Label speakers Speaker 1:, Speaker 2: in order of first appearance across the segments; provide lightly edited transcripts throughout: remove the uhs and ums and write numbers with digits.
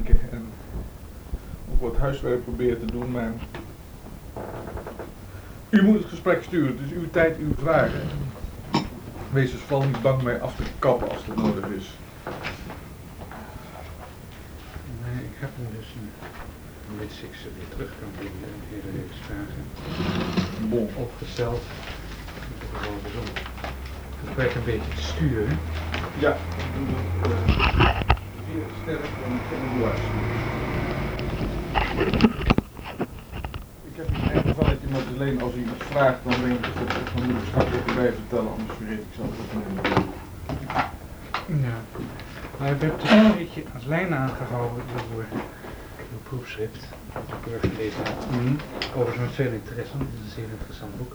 Speaker 1: denken en ook wat huiswerk proberen te doen, maar u moet het gesprek sturen, dus uw tijd, uw vragen. Wees dus vooral niet bang mij af te kappen als dat nodig is.
Speaker 2: Nee, ik heb hem dus mits ik ze weer terug kan vinden, een hele reeks vragen
Speaker 1: Bon.
Speaker 2: opgesteld. Gewoon dus om het gesprek een beetje te sturen.
Speaker 1: Ja, ik doe dat zeer sterk en dwars. Ik heb hier echt van dat iemand alleen als u iets vraagt, dan denk ik dat ik van moet ik straks ook erbij vertellen, anders vergeet ik zelf het niet.
Speaker 2: Ja, maar ik heb dus een beetje als lijn aangehouden door uw proefschrift, dat ik weer gelezen heb. Overigens met veel interesse, want het is een zeer interessant boek.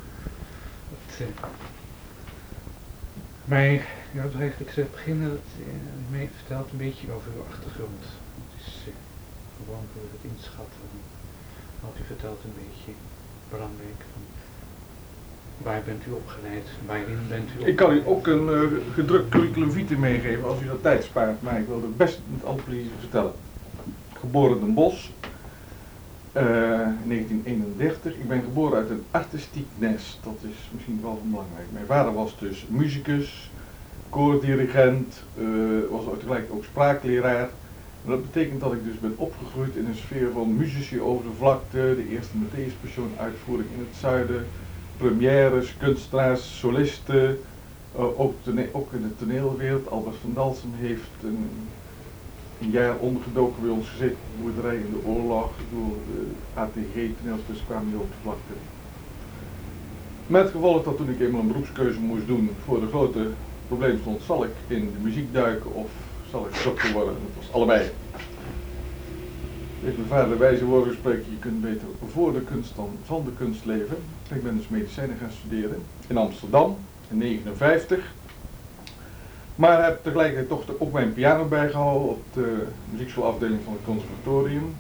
Speaker 2: Maar ja, ik zou beginnen dat u mij vertelt een beetje over uw achtergrond. Het is gewoon voor het inschatten. Want u vertelt een beetje belangrijk van waar bent u opgeleid, waarin bent u opgeleid.
Speaker 1: Ik kan u ook een gedrukt curriculum vitae meegeven als u dat tijd spaart, maar ik wil het best met alle plezier vertellen. Geboren in Den Bosch, in 1931. Ik ben geboren uit een artistiek nest, dat is misschien wel van belangrijk. Mijn vader was dus muzikus, koordirigent, was tegelijk ook spraakleraar. En dat betekent dat ik dus ben opgegroeid in een sfeer van muzici over de vlakte, de eerste Matthäus-passion uitvoering in het zuiden, premières, kunstenaars, solisten, ook in de toneelwereld. Albert van Dalsem heeft een jaar ondergedoken bij ons gezeten, boerderij in de oorlog, door de ATG-toneelspelers kwamen die op de vlakte. Met gevolg dat toen ik eenmaal een beroepskeuze moest doen voor de grote probleem stond, zal ik in de muziek duiken of zal ik dokter worden? Dat was allebei. Heeft mijn vader wijze woorden gesproken, je kunt beter voor de kunst dan van de kunst leven. Ik ben dus medicijnen gaan studeren in Amsterdam in 1959. Maar heb tegelijkertijd toch ook mijn piano bijgehouden op de muziekschoolafdeling van het conservatorium.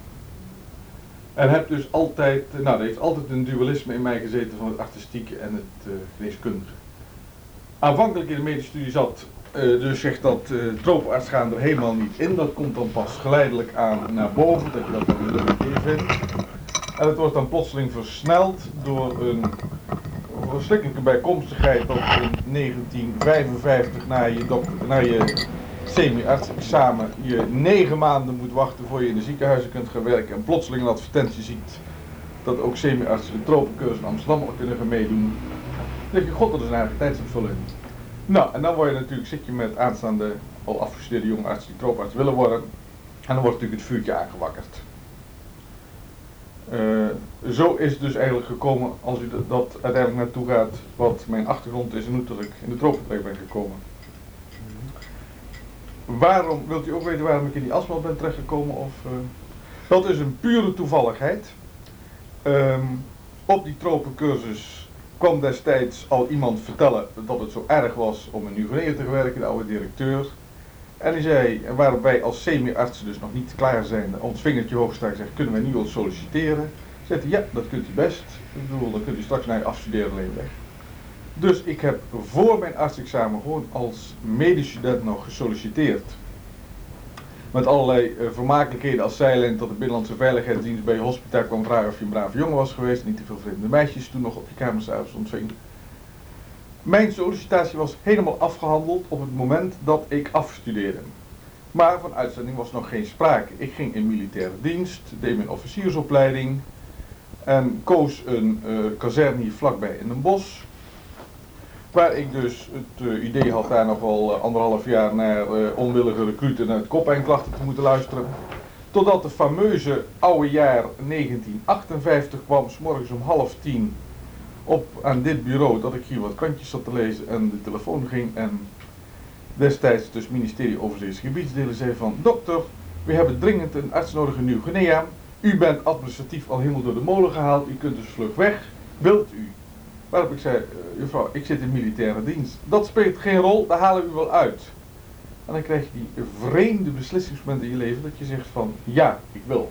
Speaker 1: En heb dus altijd, er heeft altijd een dualisme in mij gezeten van het artistieke en het geneeskundige. Aanvankelijk in de medische studie zat, dus zegt dat tropenarts gaan er helemaal niet in. Dat komt dan pas geleidelijk aan naar boven, dat je dat dan een keer vindt. En het wordt dan plotseling versneld door een verschrikkelijke bijkomstigheid dat in 1955 na je semi-arts-examen je 9 maanden moet wachten voor je in de ziekenhuizen kunt gaan werken en plotseling een advertentie ziet dat ook semi-artsen de tropencursus in Amsterdam al kunnen gaan meedoen. Dan denk je, god, dat is een eigen tijdsinvulling. Nou, en dan zit je met aanstaande, al afgestudeerde jonge artsen die tropenarts willen worden en dan wordt natuurlijk het vuurtje aangewakkerd. Zo is het dus eigenlijk gekomen, als u dat uiteindelijk naartoe gaat, wat mijn achtergrond is en hoe dat ik in de tropen terecht ben gekomen. Waarom, wilt u ook weten waarom ik in die astma ben terechtgekomen? Dat is een pure toevalligheid. Op die tropencursus kwam destijds al iemand vertellen dat het zo erg was om in Nieuw-Guinea te werken, de oude directeur. En die zei, waarop wij als semi-artsen dus nog niet klaar zijn, ons vingertje hoog staan en zeggen, kunnen wij nu wel solliciteren? Zei hij, ja, dat kunt u best. Ik bedoel, dan kunt u straks naar je afstuderen alleen weg. Dus ik heb voor mijn artsexamen gewoon als medisch student nog gesolliciteerd. Met allerlei vermakelijkheden als zijlijn tot de Binnenlandse Veiligheidsdienst bij je hospitaal kwam vragen of je een brave jongen was geweest. Niet te veel vreemde meisjes toen nog op je kamer s'avonds ontving. Mijn sollicitatie was helemaal afgehandeld op het moment dat ik afstudeerde. Maar van uitzending was nog geen sprake. Ik ging in militaire dienst, deed mijn officiersopleiding en koos een kazerne hier vlakbij in Den Bosch. Waar ik dus het idee had daar nog wel 1,5 jaar naar onwillige recruten uit koppijnklachten te moeten luisteren. Totdat de fameuze oude jaar 1958 kwam, 's morgens om 9:30 aan dit bureau, dat ik hier wat krantjes zat te lezen en de telefoon ging en destijds dus ministerie Overzeese Gebiedsdelen zei van, dokter, we hebben dringend een arts nodig in Nieuw-Guinea. U bent administratief al helemaal door de molen gehaald, u kunt dus vlug weg. Wilt u? Waarop ik zei, juffrouw, ik zit in militaire dienst. Dat speelt geen rol, daar halen we u wel uit. En dan krijg je die vreemde beslissingsmomenten in je leven dat je zegt van, ja, ik wil.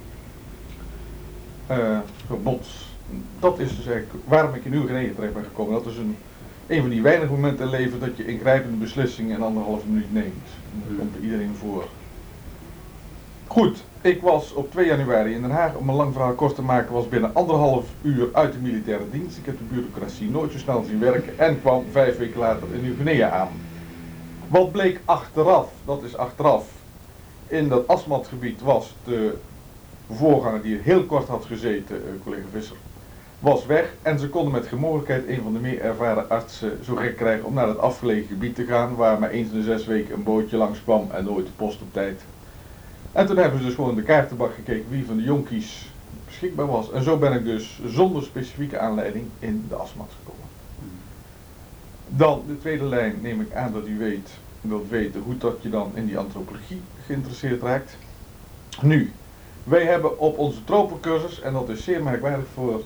Speaker 1: Bots. Dat is dus eigenlijk waarom ik in Nieuw-Guinea terecht ben gekomen. Dat is een van die weinige momenten in het leven dat je ingrijpende beslissingen in 1,5 minuut neemt. Dat komt er iedereen voor. Goed, Ik was op 2 januari in Den Haag. Om een lang verhaal kort te maken, was binnen 1,5 uur uit de militaire dienst. Ik heb de bureaucratie nooit zo snel zien werken en kwam 5 weken later in Nieuw-Guinea aan. Wat bleek achteraf, dat is achteraf, in dat Asmatgebied was de voorganger die er heel kort had gezeten, collega Visser, was weg en ze konden met gemogelijkheid een van de meer ervaren artsen zo gek krijgen om naar het afgelegen gebied te gaan, waar maar eens in de 6 weken een bootje langskwam en nooit de post op tijd. En toen hebben ze dus gewoon in de kaartenbak gekeken wie van de jonkies beschikbaar was. En zo ben ik dus zonder specifieke aanleiding in de Asmat gekomen. Dan de tweede lijn neem ik aan dat u wilt weten hoe dat je dan in die antropologie geïnteresseerd raakt. Nu, wij hebben op onze tropencursus, en dat is zeer merkwaardig voor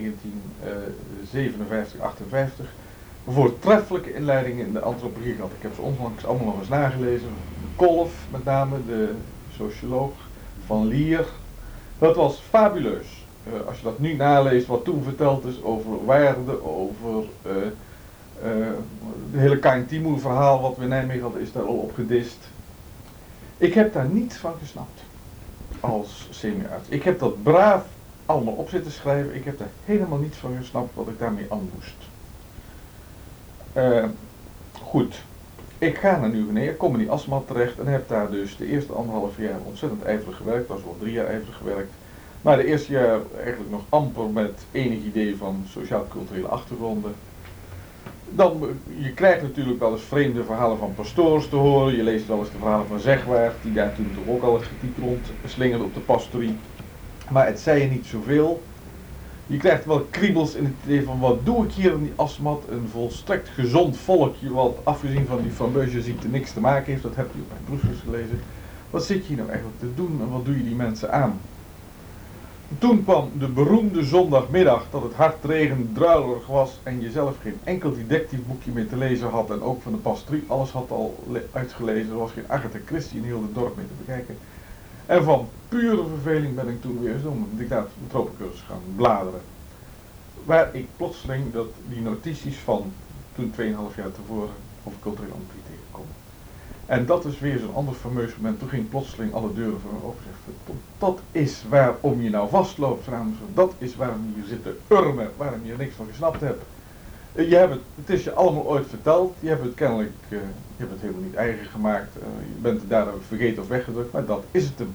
Speaker 1: 1957, 58, voortreffelijke inleidingen in de antropologie gehad. Ik heb ze onlangs allemaal nog eens nagelezen. Kolff met name, de socioloog van Lier. Dat was fabuleus. Als je dat nu naleest, wat toen verteld is over waarde, over het hele Kain Timur verhaal wat we in Nijmegen hadden, is daar al op gedist. Ik heb daar niets van gesnapt als semi-arts. Ik heb dat braaf allemaal op zitten schrijven. Ik heb daar helemaal niets van gesnapt wat ik daarmee aan moest. Goed. Ik ga naar Nieuw-Guinea, kom in die Asmat terecht en heb daar dus de eerste 1,5 jaar ontzettend ijverig gewerkt. Dat was wel 3 jaar ijverig gewerkt. Maar de eerste jaar eigenlijk nog amper met enig idee van sociaal-culturele achtergronden. Dan, je krijgt natuurlijk wel eens vreemde verhalen van pastoors te horen. Je leest wel eens de verhalen van Zegwaard, die daar toen toch ook al eens getiet rondslingerde op de pastorie. Maar het zei je niet zoveel. Je krijgt wel kriebels in het idee van wat doe ik hier in die Asmat, een volstrekt gezond volkje wat afgezien van die fameuze ziekte niks te maken heeft, dat heb je op mijn proefschrift gelezen. Wat zit je hier nou eigenlijk te doen en wat doe je die mensen aan? Toen kwam de beroemde zondagmiddag dat het hard regend, druilerig was en je zelf geen enkel didactief boekje meer te lezen had en ook van de pastorie alles had al uitgelezen, er was geen Agatha Christie in heel het dorp mee te bekijken. En van pure verveling ben ik toen weer zo een dictaat van de tropencursus gaan bladeren. Waar ik plotseling die notities van toen 2,5 jaar tevoren over culturele antropologie tegenkom. En dat is weer zo'n ander fameus moment. Toen ging plotseling alle deuren voor me open. Dat is waarom je nou vastloopt, vragen ze. Dat is waarom je hier zit te urmen, waarom je er niks van gesnapt hebt. Het is je allemaal ooit verteld, je hebt het kennelijk, je hebt het helemaal niet eigen gemaakt, je bent het daardoor vergeten of weggedrukt, maar dat is het hem.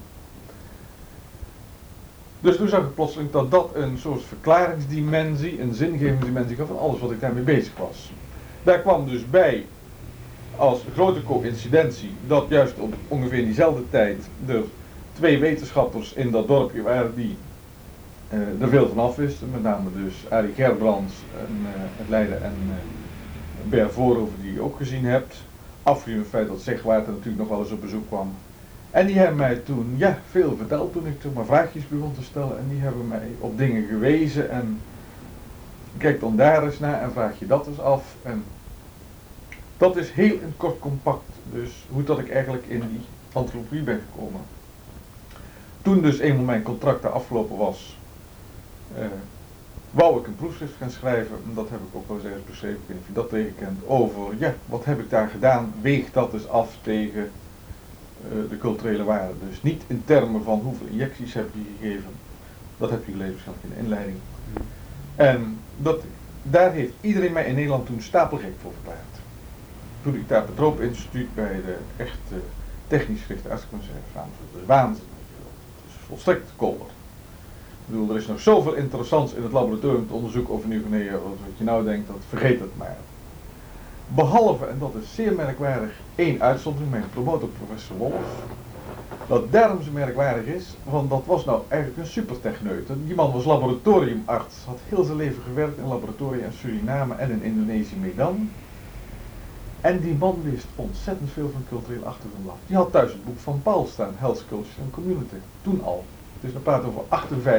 Speaker 1: Dus toen zag ik plotseling dat dat een soort verklaringsdimensie, een zingevingsdimensie gaf van alles wat ik daarmee bezig was. Daar kwam dus bij, als grote coïncidentie, dat juist op ongeveer diezelfde tijd er 2 wetenschappers in dat dorpje waren die er veel van afwisten, met name dus Arie Gerbrands uit Leiden en Ber Voorhoeven die je ook gezien hebt. Afgezien van het feit dat Zegwaard er natuurlijk nog wel eens op bezoek kwam. En die hebben mij toen veel verteld toen ik toen maar vraagjes begon te stellen en die hebben mij op dingen gewezen en kijk dan daar eens naar en vraag je dat eens af. En dat is heel in kort compact, dus hoe dat ik eigenlijk in die antropologie ben gekomen. Toen dus eenmaal mijn contract daar afgelopen was, wou ik een proefschrift gaan schrijven, en dat heb ik ook wel eens ergens beschreven, ik weet niet of je dat tegenkent, over, wat heb ik daar gedaan, weeg dat eens af tegen de culturele waarde. Dus niet in termen van hoeveel injecties heb je gegeven, dat heb je gelezen waarschijnlijk in de inleiding. En daar heeft iedereen mij in Nederland toen stapelgek voor verklaard. Toen ik daar op het Tropeninstituut bij de echte technisch gerichte arts kon zeggen, dat is waanzin. Het is volstrekt kolder. Ik bedoel, er is nog zoveel interessants in het laboratorium te onderzoeken over Nieuw-Guinea, wat je nou denkt, dat vergeet het maar. Behalve, en dat is zeer merkwaardig, 1 uitzondering, mijn promotor professor Wolff, dat daarom zo merkwaardig is, want dat was nou eigenlijk een supertechneut. Die man was laboratoriumarts, had heel zijn leven gewerkt in laboratoria in Suriname en in Indonesië Medan. En die man wist ontzettend veel van cultureel achtergrond af. Die had thuis het boek van Paul staan, Health, Culture and Community, toen al. Dus we praten over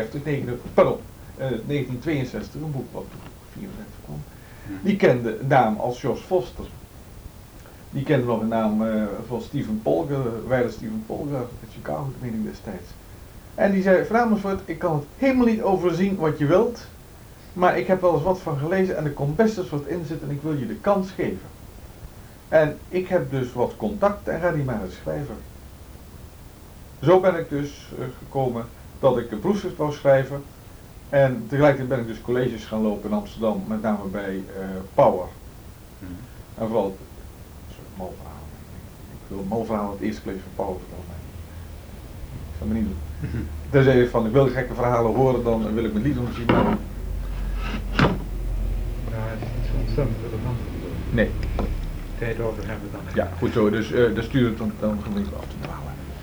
Speaker 1: 1962, een boek wat toen 54 kwam. Die kende een naam als George Foster. Die kende nog een naam van Stephen Polgar, wijle Stephen Polgar uit Chicago, meen ik destijds. En die zei, Van Amersfoort, ik kan het helemaal niet overzien wat je wilt, maar ik heb wel eens wat van gelezen en er komt best eens wat in zitten en ik wil je de kans geven. En ik heb dus wat contact en ga die maar eens schrijven. zo ben ik dus gekomen dat ik een proefschrift wou schrijven. En tegelijkertijd ben ik dus colleges gaan lopen in Amsterdam, met name bij Power. En vooral, sorry, mal verhaal. Ik wil mal verhaal het eerste college van Power vertellen. Ik ga me niet doen. Tenzij van ik wil gekke verhalen horen, dan wil ik mijn lied doen zien. Maar...
Speaker 2: Ja, het is niet zo ontzettend relevant.
Speaker 1: Nee.
Speaker 2: Tijd over hebben dan.
Speaker 1: Ja, goed zo. Dus dan stuur het dan gelijk af te dwalen.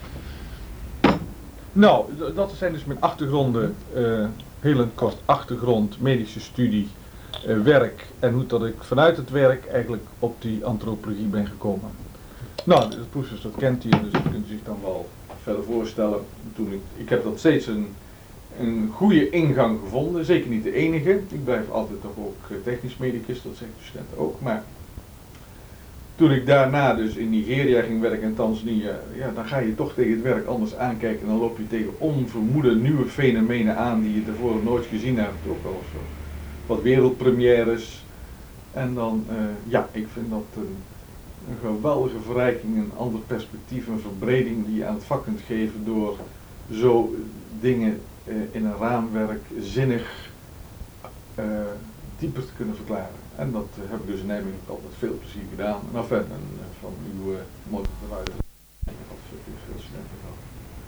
Speaker 1: Nou, dat zijn dus mijn achtergronden. Heel kort achtergrond, medische studie, werk en hoe dat ik vanuit het werk eigenlijk op die antropologie ben gekomen. Nou, het proefschrift dat kent u, dus dat kunt u zich dan wel verder voorstellen. Toen ik heb dat steeds een goede ingang gevonden, zeker niet de enige. Ik blijf altijd toch ook technisch medicus, dat zegt de student ook. Maar toen ik daarna dus in Nigeria ging werken en Tanzania, ja, dan ga je toch tegen het werk anders aankijken en dan loop je tegen onvermoede nieuwe fenomenen aan die je tevoren nooit gezien hebt. Ook al zo wat wereldpremières. En dan, ja, ik vind dat een geweldige verrijking, een ander perspectief, een verbreding die je aan het vak kunt geven door zo dingen in een raamwerk zinnig dieper te kunnen verklaren. En dat heb ik dus in Nijmegen altijd veel plezier gedaan. En enfin, van uw motor eruit. Ik heb altijd veel studenten gehad.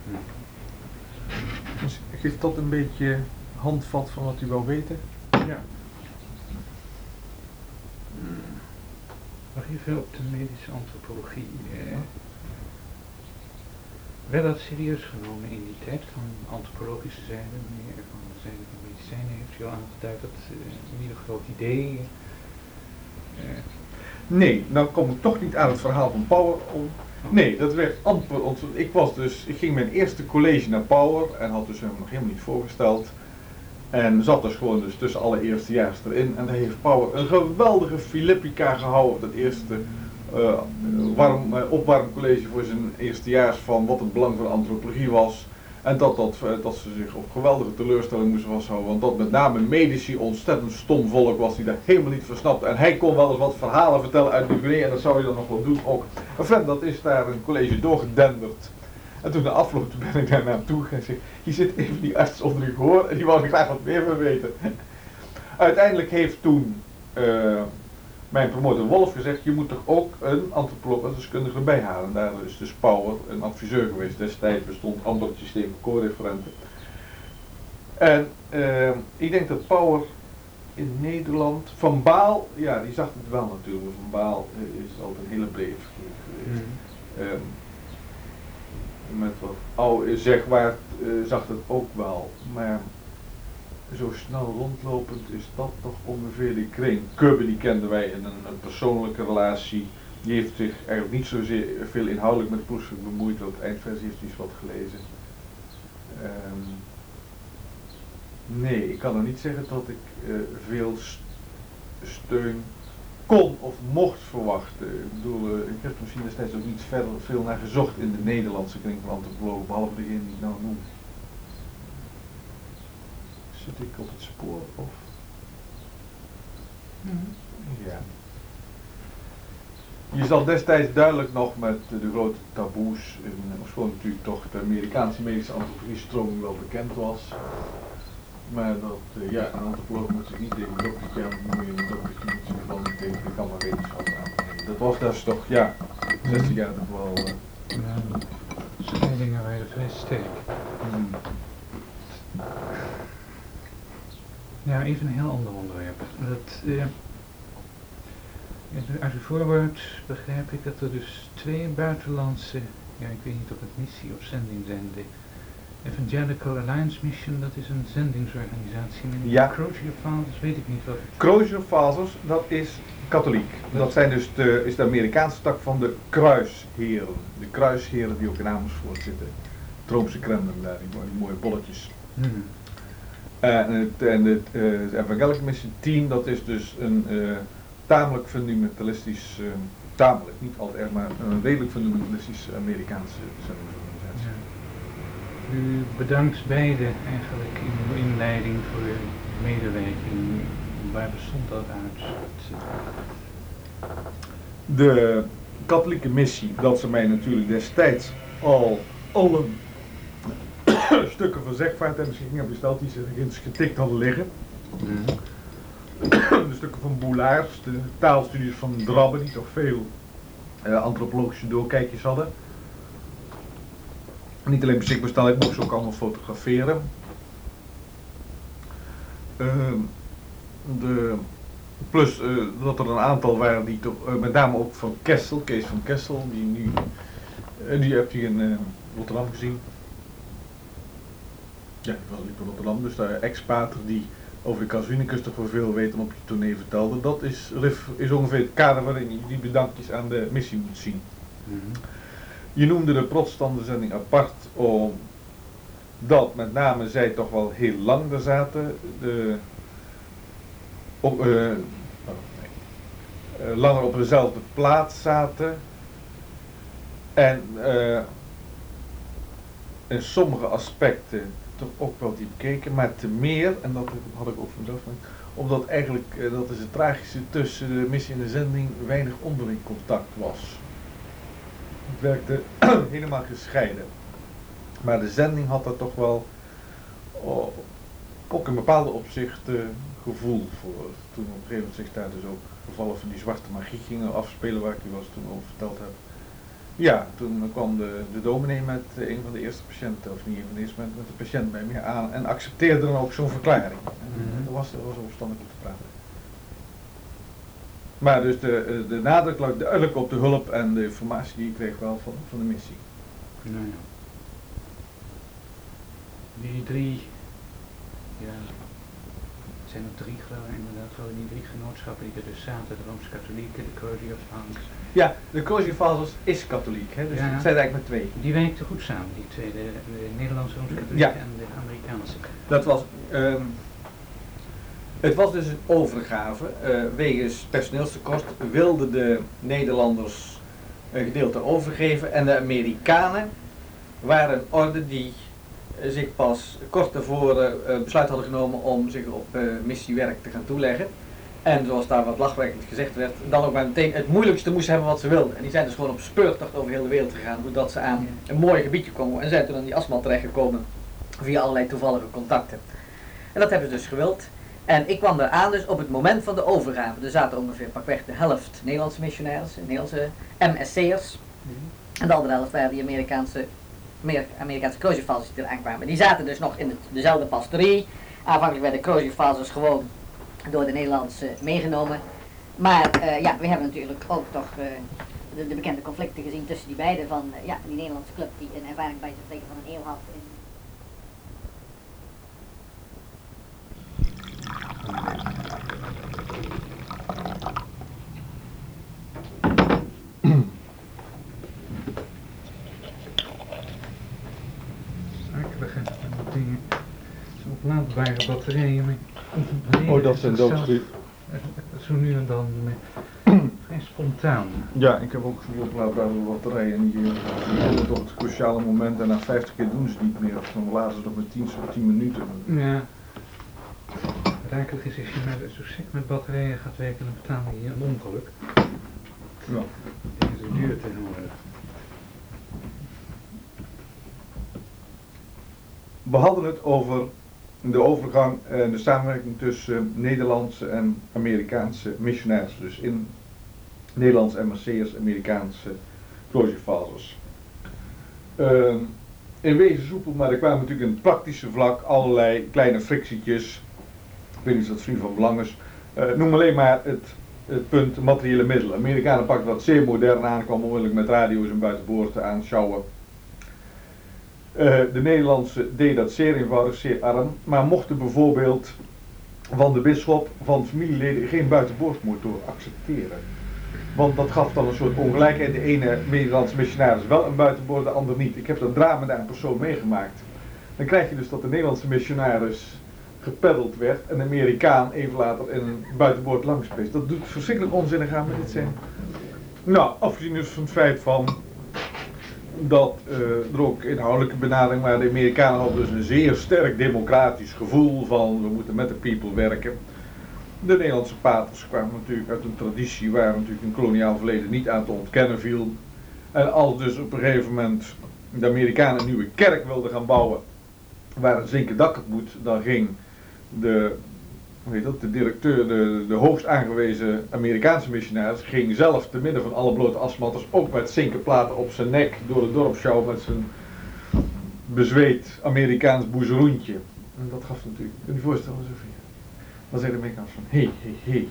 Speaker 1: Dus geeft dat een beetje handvat van wat u wou weten?
Speaker 2: Ja. Nog even op de medische antropologie. Werd dat serieus genomen in die tijd van antropologische zijde, meer van de zijde van medicijnen, heeft u al aangeduid dat een ieder groot idee.
Speaker 1: Nee, nou kom ik toch niet aan het verhaal van Power om. Nee, dat werd amper. Ik ging mijn eerste college naar Power en had dus hem nog helemaal niet voorgesteld. En zat dus gewoon dus tussen alle eerstejaars erin. En daar heeft Power een geweldige Philippica gehouden. Dat eerste opwarmcollege voor zijn eerstejaars van wat het belang van antropologie was. En dat ze zich op geweldige teleurstelling moesten vasthouden. Want dat met name medici ontzettend stom volk was die daar helemaal niet van snapte. En hij kon wel eens wat verhalen vertellen uit Guinea en dat zou je dan nog wel doen ook. Enfin, dat is daar een college doorgedenderd. En toen de afloop ben ik daar naartoe gegaan en zei, hier zit even die arts onder uw gehoor en die wou er graag wat meer van weten. Uiteindelijk heeft toen mijn promotor Wolf gezegd, je moet toch ook een antropoloog als deskundige erbij halen. Daar is dus Power een adviseur geweest. Destijds bestond ander het systeem van co-referenten. En ik denk dat Power in Nederland, Van Baal, ja die zag het wel natuurlijk, maar Van Baal is altijd een hele brede figuur geweest. Met wat oude zegwaard zag het ook wel, maar zo snel rondlopend is dat toch ongeveer die kring. Kubbe die kenden wij in een persoonlijke relatie, die heeft zich eigenlijk niet zozeer veel inhoudelijk met proefschrift bemoeid, op de eindversie heeft hij eens wat gelezen. Nee, ik kan er niet zeggen dat ik veel steun kon of mocht verwachten. Ik bedoel, ik heb misschien destijds ook niet verder veel naar gezocht in de Nederlandse kring van antropologen, behalve degene die ik nou noem. Zit ik op het spoor of? Ja. Je zat destijds duidelijk nog met de grote taboes, ofschoon natuurlijk toch de Amerikaanse medische antropologie stroming wel bekend was. Maar dat, ja, een antropoloog moet zich niet tegen een doktertje aan bemoeien, een doktertje moet zich wel niet tegen de Kamer Wetenschap aan. Dat was dus toch, ja, 60 jaar toch wel.
Speaker 2: Scheidingen waren vrij sterk. Ja, even een heel ander onderwerp. Uit uw voorwoord begrijp ik dat er dus 2 buitenlandse, ja ik weet niet of het missie of zending zijn, de Evangelical Alliance Mission, dat is een zendingsorganisatie. En
Speaker 1: ja.
Speaker 2: Crozier Fathers, weet ik niet wat.
Speaker 1: Crozier Fathers, dat is katholiek. Dat zijn dus is de Amerikaanse tak van de kruisheren. De kruisheren die ook in Amersfoort zitten. Troomse Kremlin daar, die mooie bolletjes. En het Evangelical Mission Team, dat is dus een tamelijk fundamentalistisch, tamelijk, niet altijd erg, maar een redelijk fundamentalistisch Amerikaanse zendingsorganisatie.
Speaker 2: Ja. U bedankt beiden eigenlijk in uw inleiding voor uw medewerking. Waar bestond dat uit?
Speaker 1: De katholieke missie, dat ze mij natuurlijk destijds al stukken van zegvaart en beschikking hebben gesteld die ze eens getikt hadden liggen. De stukken van Boulaars, de taalstudies van Drabbe, die toch veel antropologische doorkijkjes hadden. Niet alleen beschikbaar stellen, ik mocht ze ook allemaal fotograferen. Plus dat er een aantal waren die toch, met name ook van Kessel, Kees van Kessel, die heb je in Rotterdam gezien. Ja, die was in Rotterdam, dus de ex-pater die over de Kasuinenkust toch wel veel weet en op je tournee vertelde. Dat is ongeveer het kader waarin je die bedankjes aan de missie moet zien. Je noemde de protestantenzending apart omdat met name zij toch wel heel lang daar zaten. Langer op dezelfde plaats zaten. En in sommige aspecten toch ook wel diep keken, maar te meer, en dat had ik ook van mezelf, omdat eigenlijk, dat is het tragische, tussen de missie en de zending weinig onderling contact was. Het werkte helemaal gescheiden. Maar de zending had daar toch wel ook in bepaalde opzichten gevoel voor. Toen op een gegeven moment zich daar dus ook gevallen van die zwarte magie gingen afspelen waar ik u was toen over verteld heb. Ja, toen kwam de dominee met een van de eerste patiënten, of niet een van de eerste met de patiënt bij me aan en accepteerde dan ook zo'n verklaring. En dat was verstandig om te praten. Maar dus de nadruk lag duidelijk op de hulp en de informatie die ik kreeg wel van de missie.
Speaker 2: Nou ja. Die drie, ja, het zijn er drie geloof ik inderdaad, wel die drie genootschappen die er dus zaten, de Rooms-Katholieken, de Croziery of Hanks.
Speaker 3: Ja, de Croziery Fathers is katholiek, hè? Dus
Speaker 2: ja,
Speaker 3: het zijn er eigenlijk maar twee.
Speaker 2: Die werkten goed samen, die twee, de Nederlandse Rooms-Katholieken
Speaker 3: ja.
Speaker 2: en de Amerikaanse.
Speaker 3: Dat was, het was dus een overgave, wegens personeelstekort wilden de Nederlanders een gedeelte overgeven en de Amerikanen waren een orde die zich pas kort daarvoor besluit hadden genomen om zich op missiewerk te gaan toeleggen. En zoals daar wat lachwekkend gezegd werd, dan ook maar meteen het moeilijkste moesten hebben wat ze wilden. En die zijn dus gewoon op speurtocht over heel de wereld gegaan, doordat ze aan een mooi gebiedje komen. En zijn toen aan die asmal terechtgekomen via allerlei toevallige contacten. En dat hebben ze dus gewild. En ik kwam eraan dus op het moment van de overgave. Er zaten ongeveer pakweg de helft Nederlandse missionaires, Nederlandse MSC'ers. En de andere helft waren die Amerikaanse Croziery Fathers die er aankwamen. Die zaten dus nog in dezelfde pastorie. Aanvankelijk werden de Croziery Fathers gewoon door de Nederlandse meegenomen. Maar ja, we hebben natuurlijk ook toch de bekende conflicten gezien tussen die beiden van die Nederlandse club die een ervaring bij het spreken van een eeuw had.
Speaker 2: Akelige dingen. Zo oplaadbare batterijen.
Speaker 1: Oh, dat zijn doodstriep.
Speaker 2: Zo nu en dan vrij spontaan.
Speaker 1: Ja, ik heb ook zo'n oplaadbare batterijen die komen toch het cruciale moment en na 50 keer doen ze het niet meer. Of dan laten ze nog met 10 minuten.
Speaker 2: Ja. Rijkelijk is als je zo sick met batterijen gaat werken, dan betaal je een ongeluk.
Speaker 1: Ja.
Speaker 2: Dat is duur tegenwoordig.
Speaker 1: We hadden het over de overgang en de samenwerking tussen Nederlandse en Amerikaanse missionaires. Dus in Nederlandse MSC'ers, Amerikaanse Croziery Fathers. In wezen soepel, maar er kwamen natuurlijk in het praktische vlak allerlei kleine frictietjes. Ik weet niet of dat vriend van belang is. Noem alleen maar het punt materiële middelen. Amerikanen pakten dat zeer modern aan, kwamen onmiddellijk met radio's en buitenboord aanschouwen. De Nederlandse deed dat zeer eenvoudig, zeer arm, maar mochten bijvoorbeeld van de bisschop van familieleden geen buitenboordmotor accepteren. Want dat gaf dan een soort ongelijkheid. De ene Nederlandse missionaris wel een buitenboord, de ander niet. Ik heb dat drama daar een persoon meegemaakt. Dan krijg je dus dat de Nederlandse missionaris gepeddeld werd en de Amerikaan even later in een buitenboord langspeest. Dat doet verschrikkelijk onzinnig aan, maar dit zijn... Nou, afgezien dus van het feit van dat er ook inhoudelijke benadering, maar de Amerikanen hadden dus een zeer sterk democratisch gevoel van we moeten met de people werken. De Nederlandse paters kwamen natuurlijk uit een traditie waar natuurlijk een koloniaal verleden niet aan te ontkennen viel. En als dus op een gegeven moment de Amerikanen een nieuwe kerk wilden gaan bouwen, waar een zinken dak op moet, dan ging de directeur, de hoogst aangewezen Amerikaanse missionaris, ging zelf te midden van alle blote asmatters ook met zinkenplaten op zijn nek door het dorp sjouwen met zijn bezweet Amerikaans boezeroentje. En dat gaf natuurlijk, kun je je voorstellen, Sofie? Dan zei de Amerikaans van, hey.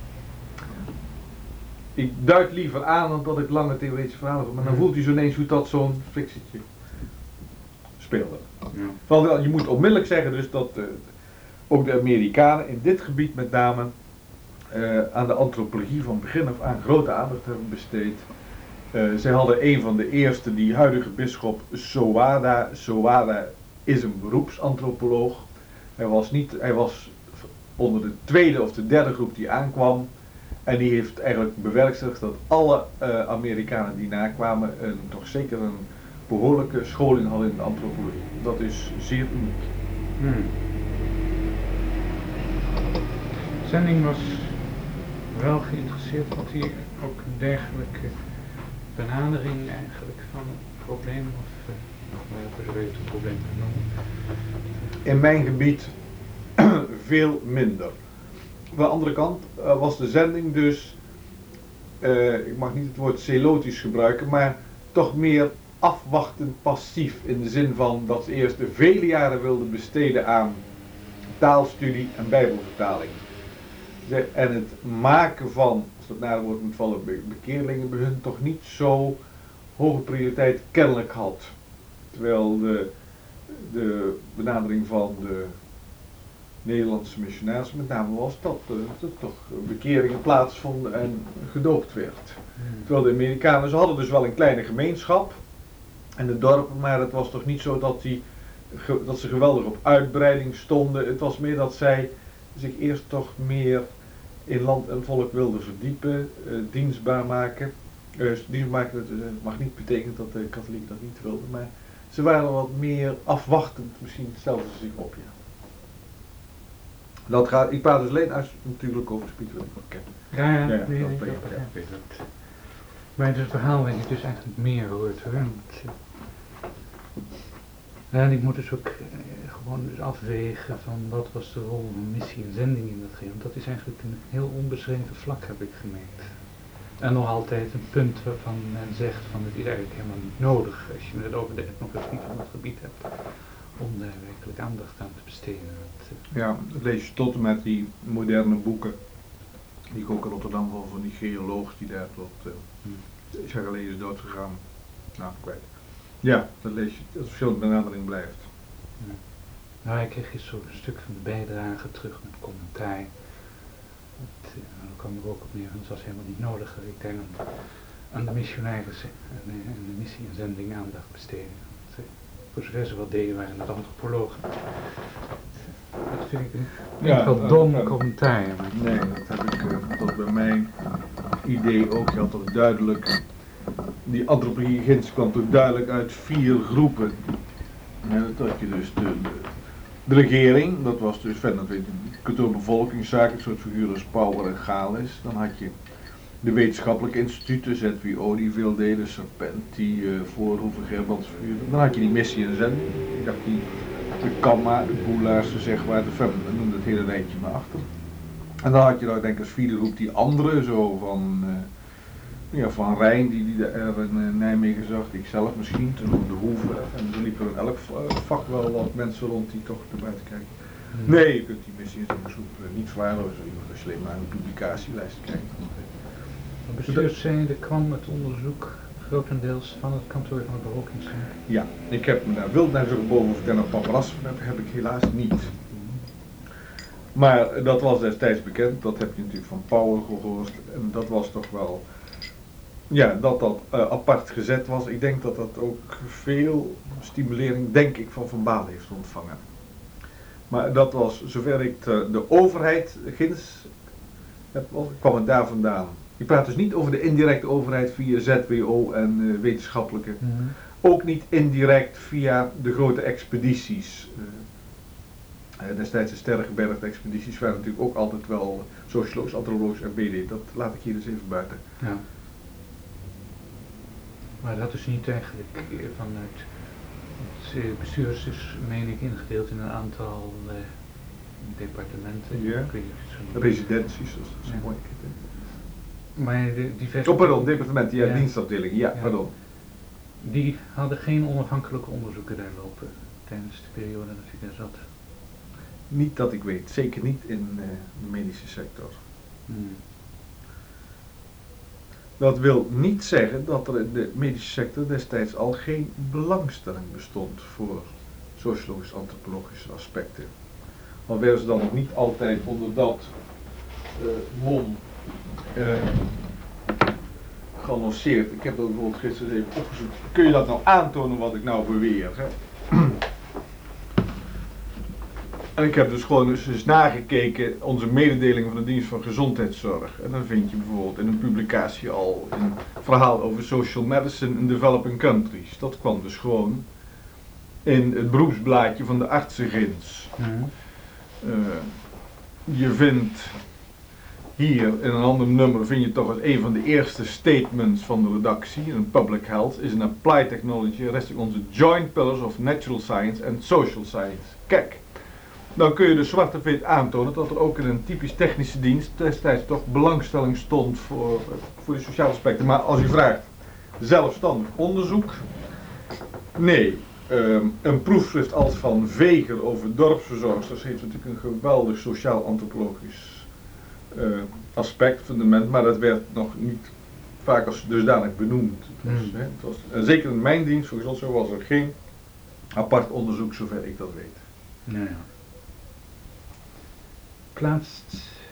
Speaker 1: Ik duid liever aan dan dat ik lange theoretische verhalen heb, maar dan voelt u zo ineens hoe dat zo'n fictietje speelde.
Speaker 2: Ja.
Speaker 1: Van, je moet onmiddellijk zeggen dus dat ook de Amerikanen in dit gebied met name aan de antropologie van begin af aan grote aandacht hebben besteed. Zij hadden een van de eerste, die huidige bisschop Sowada. Sowada is een beroepsantropoloog. Hij was onder de tweede of de derde groep die aankwam. En die heeft eigenlijk bewerkstelligd dat alle Amerikanen die nakwamen toch zeker een behoorlijke scholing hadden in de antropologie. Dat is zeer uniek.
Speaker 2: De zending was wel geïnteresseerd, had hij ook een dergelijke benadering eigenlijk van het probleem, of hoe zou je het probleem noemen?
Speaker 1: In mijn gebied veel minder. Aan de andere kant was de zending dus, ik mag niet het woord zelotisch gebruiken, maar toch meer afwachtend passief, in de zin van dat ze eerst vele jaren wilden besteden aan taalstudie en bijbelvertaling. En het maken van, als dat naar woord moet vallen, bekeerlingen bij hun toch niet zo hoge prioriteit kennelijk had. Terwijl de benadering van de Nederlandse missionaris met name was dat er toch bekeringen plaatsvonden en gedoopt werd. Terwijl de Amerikanen, ze hadden dus wel een kleine gemeenschap en de dorpen, maar het was toch niet zo dat ze geweldig op uitbreiding stonden. Het was meer dat zij zich eerst toch meer in land en volk wilden verdiepen, dienstbaar maken. Dienstbaar maken mag niet betekenen dat de katholieken dat niet wilden, maar ze waren wat meer afwachtend, misschien stelden ze zich op, ja. Ik praat dus alleen natuurlijk over spirituele kennis.
Speaker 2: Ja,
Speaker 1: dat
Speaker 2: nee,
Speaker 1: ben
Speaker 2: dat
Speaker 1: ik,
Speaker 2: begrijp ik. Maar het verhaal weet ik dus eigenlijk meer hoort hoor. En ik moet dus ook gewoon dus afwegen van wat was de rol van missie en zending in dat geheel. Want dat is eigenlijk een heel onbeschreven vlak, heb ik gemerkt. En nog altijd een punt waarvan men zegt van het is eigenlijk helemaal niet nodig als je het over de etnografie van het gebied hebt om daar werkelijk aandacht aan te besteden.
Speaker 1: Ja, dat lees je tot en met die moderne boeken die ik ook in Rotterdam van die geoloog die daar tot 6 jaar geleden is doodgegaan. Nou, kwijt. Ja, dat lees je, dat verschillende benadering blijft.
Speaker 2: Ja. Nou, ik kreeg gisteren ook een stuk van de bijdrage terug met commentaar. Dan kwam er ook op neer, het was helemaal niet nodig dat ik daar aan de missionarissen en de missie en zending aandacht besteden. Voor zover ze wat deden waren het antropologen. Dat vind ik een wel dom commentaar. Maar...
Speaker 1: Nee, dat heb ik tot bij mijn idee ook. Je had toch duidelijk, die antropologie ginds kwam toch duidelijk uit 4 groepen. En dat had je dus de regering, dat was dus verder, dat weet je, culturele bevolkingszaken, een soort figuren als Power en Galis. Dan had je de wetenschappelijke instituten, ZWO die veel deden, Serpenti, Voorhoeven, Gerbrandsevuur. Dan had je die missie en zending. Ik dacht de Kamma, de Boelaars, de Zegwaard, de Fem, dan noemde het hele rijtje maar achter. En dan had je daar denk ik als 4e groep die andere, zo van Rijn, die er in Nijmegen zag, ik zelf misschien, toen de Hoeve. En er liepen er in elk vak wel wat mensen rond die toch erbij te kijken. Nee, je kunt die missie en zendingsgroep niet verwaarlozen, als je alleen maar een publicatielijst kijkt.
Speaker 2: Bestuurszijde kwam het onderzoek grotendeels van het kantoor van de bevolkingsraad.
Speaker 1: Ja, ik heb me daar wild naar zo gebogen of ik daar nog paparazzi van heb ik helaas niet. Maar dat was destijds bekend, dat heb je natuurlijk van Power gehoord en dat was toch wel, ja, dat apart gezet was. Ik denk dat dat ook veel stimulering, denk ik, van Baal heeft ontvangen. Maar dat was, zover ik de overheid ginds heb, kwam het daar vandaan. Ik praat dus niet over de indirecte overheid via ZWO en wetenschappelijke. Ook niet indirect via de grote expedities. Destijds de sterrengebergte expedities waren natuurlijk ook altijd wel sociologisch, antropologisch en BD. Dat laat ik hier dus even buiten.
Speaker 2: Ja. Maar dat is niet eigenlijk vanuit Het bestuur is dus, meen ik, ingedeeld in een aantal departementen.
Speaker 1: Ja.
Speaker 2: Ik weet niet of je het zo noemt.
Speaker 1: Residenties, zoals dat zo
Speaker 2: Ja.
Speaker 1: mooi heet.
Speaker 2: Maar de diverse...
Speaker 1: Oh, pardon, departementen, ja,
Speaker 2: Ja.
Speaker 1: dienstafdelingen, ja,
Speaker 2: Ja.
Speaker 1: pardon.
Speaker 2: Die hadden geen onafhankelijke onderzoeken daar lopen tijdens de periode dat ik daar zat.
Speaker 1: Niet dat ik weet, zeker niet in de medische sector.
Speaker 2: Hmm.
Speaker 1: Dat wil niet zeggen dat er in de medische sector destijds al geen belangstelling bestond voor sociologisch-antropologische aspecten. Al werden ze dan nog niet altijd onder dat mom geannonceerd. Ik heb dat bijvoorbeeld gisteren even opgezocht. Kun je dat nou aantonen wat ik nou beweer? Hè? En ik heb dus gewoon eens nagekeken, onze mededelingen van de dienst van gezondheidszorg. En dan vind je bijvoorbeeld in een publicatie al een verhaal over social medicine in developing countries. Dat kwam dus gewoon in het beroepsblaadje van de artsengids.
Speaker 2: Hmm.
Speaker 1: Je vindt hier in een ander nummer, vind je toch als een van de eerste statements van de redactie, in Public Health, is an applied technology resting on the joint pillars of natural science and social science. Kijk. Dan kun je dus zwart op wit aantonen dat er ook in een typisch technische dienst destijds toch belangstelling stond voor die sociale aspecten. Maar als u vraagt, zelfstandig onderzoek? Nee. Een proefschrift als van Veger over dorpsverzorgsters heeft natuurlijk een geweldig sociaal-antropologisch aspect, fundament, maar dat werd nog niet vaak als dusdanig benoemd. Het was, zeker in mijn dienst voor gezondheidszorg was er geen apart onderzoek zover ik dat weet.
Speaker 2: Nou ja. Plaatst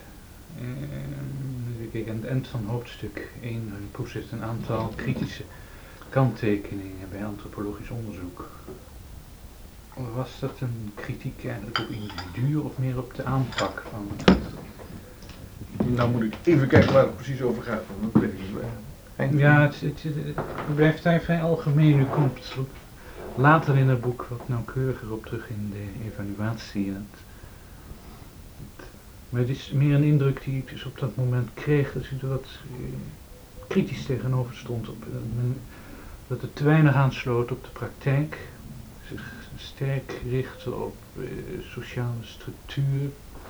Speaker 2: aan het eind van hoofdstuk 1 een proefschrift een aantal kritische kanttekeningen bij antropologisch onderzoek. Was dat een kritiek eigenlijk op individuen of meer op de aanpak van het?
Speaker 1: Nou moet ik even kijken waar het precies over gaat, want dat weet ik niet.
Speaker 2: Ja, het blijft daar vrij algemeen. U komt later in het boek wat nauwkeuriger op terug in de evaluatie. Maar het is meer een indruk die ik dus op dat moment kreeg, dat u er wat kritisch tegenover stond. Dat het te weinig aansloot op de praktijk, zich sterk richtte op sociale structuur.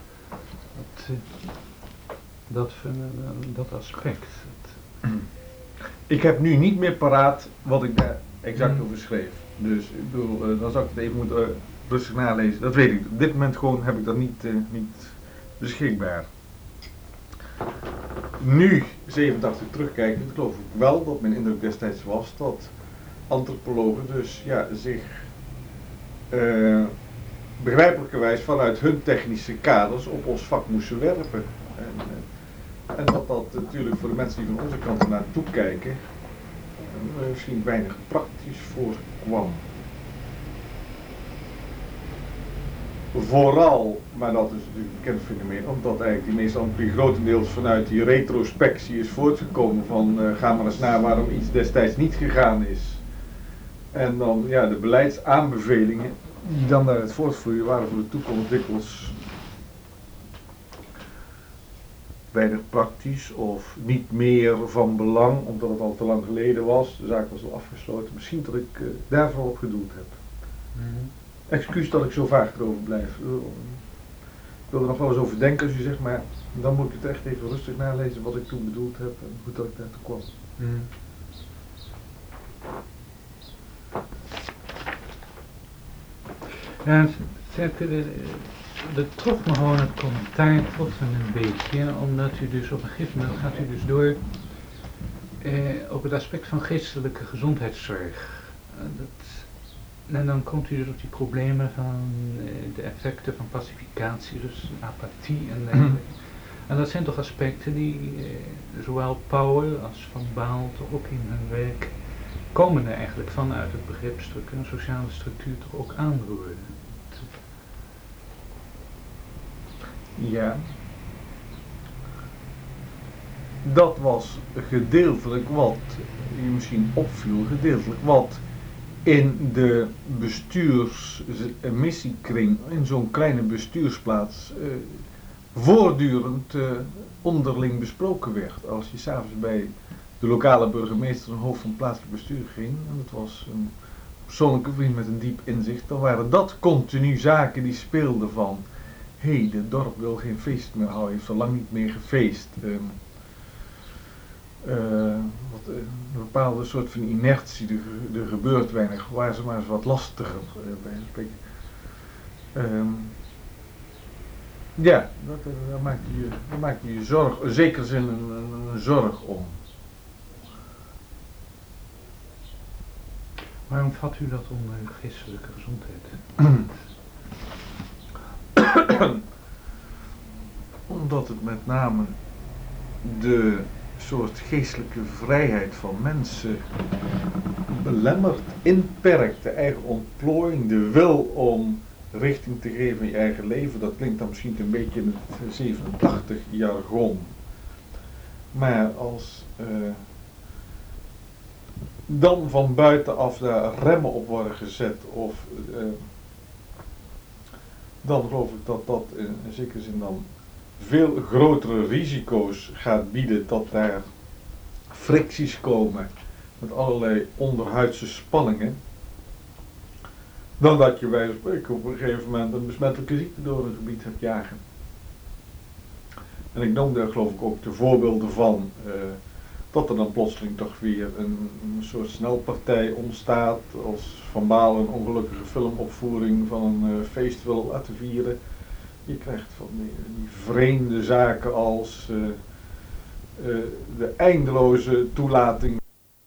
Speaker 2: Dat aspect.
Speaker 1: Ik heb nu niet meer paraat wat ik daar exact over schreef. Dus ik bedoel, dan zou ik het even moeten rustig nalezen. Dat weet ik. Op dit moment gewoon heb ik dat niet beschikbaar. Nu, 87 terugkijkend, geloof ik wel dat mijn indruk destijds was dat antropologen dus ja, zich begrijpelijkerwijs vanuit hun technische kaders op ons vak moesten werpen. En dat dat natuurlijk voor de mensen die van onze kant er naartoe kijken misschien weinig praktisch voorkwam. Vooral, maar dat is natuurlijk een bekend fenomeen, omdat eigenlijk die meestal grotendeels vanuit die retrospectie is voortgekomen van ga maar eens na waarom iets destijds niet gegaan is. En dan ja, de beleidsaanbevelingen die dan daaruit voortvloeien waren voor de toekomst dikwijls weinig praktisch of niet meer van belang, omdat het al te lang geleden was. De zaak was al afgesloten. Misschien dat ik daarvoor op gedoeld heb. Excuus dat ik zo vaag erover blijf. Ik wil er nog wel eens over denken als u zegt, maar dan moet ik het echt even rustig nalezen wat ik toen bedoeld heb en hoe dat ik daartoe kwam.
Speaker 2: Ja, dat trof me gewoon het commentaar, trof me een beetje, omdat u dus op een gegeven moment gaat u dus door op het aspect van geestelijke gezondheidszorg. En dan komt u dus op die problemen van de effecten van pacificatie, dus apathie en dergelijke. En dat zijn toch aspecten die zowel Power als Van Baal toch ook in hun werk komende eigenlijk vanuit het begrip structuur en sociale structuur toch ook aanroeren.
Speaker 1: Ja. Dat was gedeeltelijk wat je misschien opviel, gedeeltelijk wat in de bestuursmissiekring, in zo'n kleine bestuursplaats, voortdurend onderling besproken werd. Als je s'avonds bij de lokale burgemeester een hoofd van plaatselijk bestuur ging, en dat was een persoonlijke vriend met een diep inzicht, dan waren dat continu zaken die speelden van, hé, dit dorp wil geen feest meer houden, heeft al lang niet meer gefeest. Een bepaalde soort van inertie, er gebeurt weinig, waar ze maar eens wat lastiger bij spreken. Ja, daar maak je je zorg, in zekere zin een zorg om.
Speaker 2: Waarom vat u dat onder geestelijke gezondheid?
Speaker 1: Omdat het met name de soort geestelijke vrijheid van mensen belemmert, inperkt, de eigen ontplooiing, de wil om richting te geven in je eigen leven. Dat klinkt dan misschien een beetje in het 87 jargon. Maar als dan van buitenaf daar remmen op worden gezet, of dan geloof ik dat dat in zekere zin dan veel grotere risico's gaat bieden, dat daar fricties komen met allerlei onderhuidse spanningen, dan dat je bij spreken op een gegeven moment een besmettelijke ziekte door een gebied hebt jagen. En ik noem daar geloof ik ook de voorbeelden van, dat er dan plotseling toch weer een soort snelpartij ontstaat, als Van Baal een ongelukkige filmopvoering van een feest wil laten vieren. Je krijgt van die vreemde zaken als de eindeloze toelating